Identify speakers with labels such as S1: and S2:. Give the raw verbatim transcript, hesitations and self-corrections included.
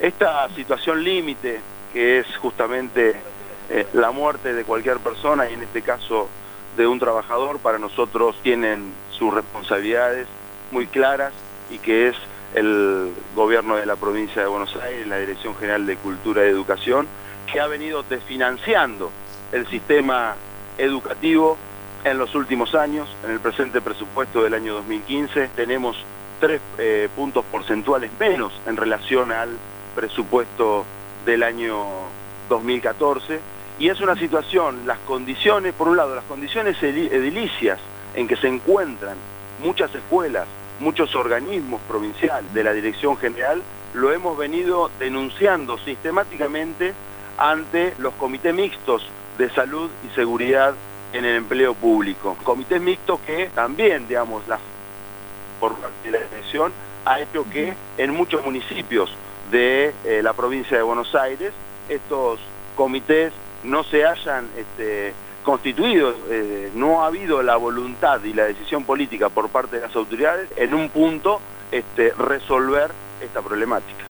S1: Esta situación límite, que es justamente eh, la muerte de cualquier persona, y en este caso de un trabajador, para nosotros tienen sus responsabilidades muy claras, y que es el gobierno de la provincia de Buenos Aires, la Dirección General de Cultura y Educación, que ha venido desfinanciando el sistema educativo en los últimos años. En el presente presupuesto del año dos mil quince tenemos tres eh, puntos porcentuales menos en relación al presupuesto del año dos mil catorce, y es una situación, las condiciones, por un lado, las condiciones edilicias en que se encuentran muchas escuelas, muchos organismos provinciales de la Dirección General, lo hemos venido denunciando sistemáticamente ante los comités mixtos de salud y seguridad en el empleo público. Comités mixtos que también, digamos, la, por parte de la Dirección, ha hecho que en muchos municipios de eh, la provincia de Buenos Aires estos comités no se hayan este, constituidos, eh, no ha habido la voluntad y la decisión política por parte de las autoridades en un punto este, resolver esta problemática.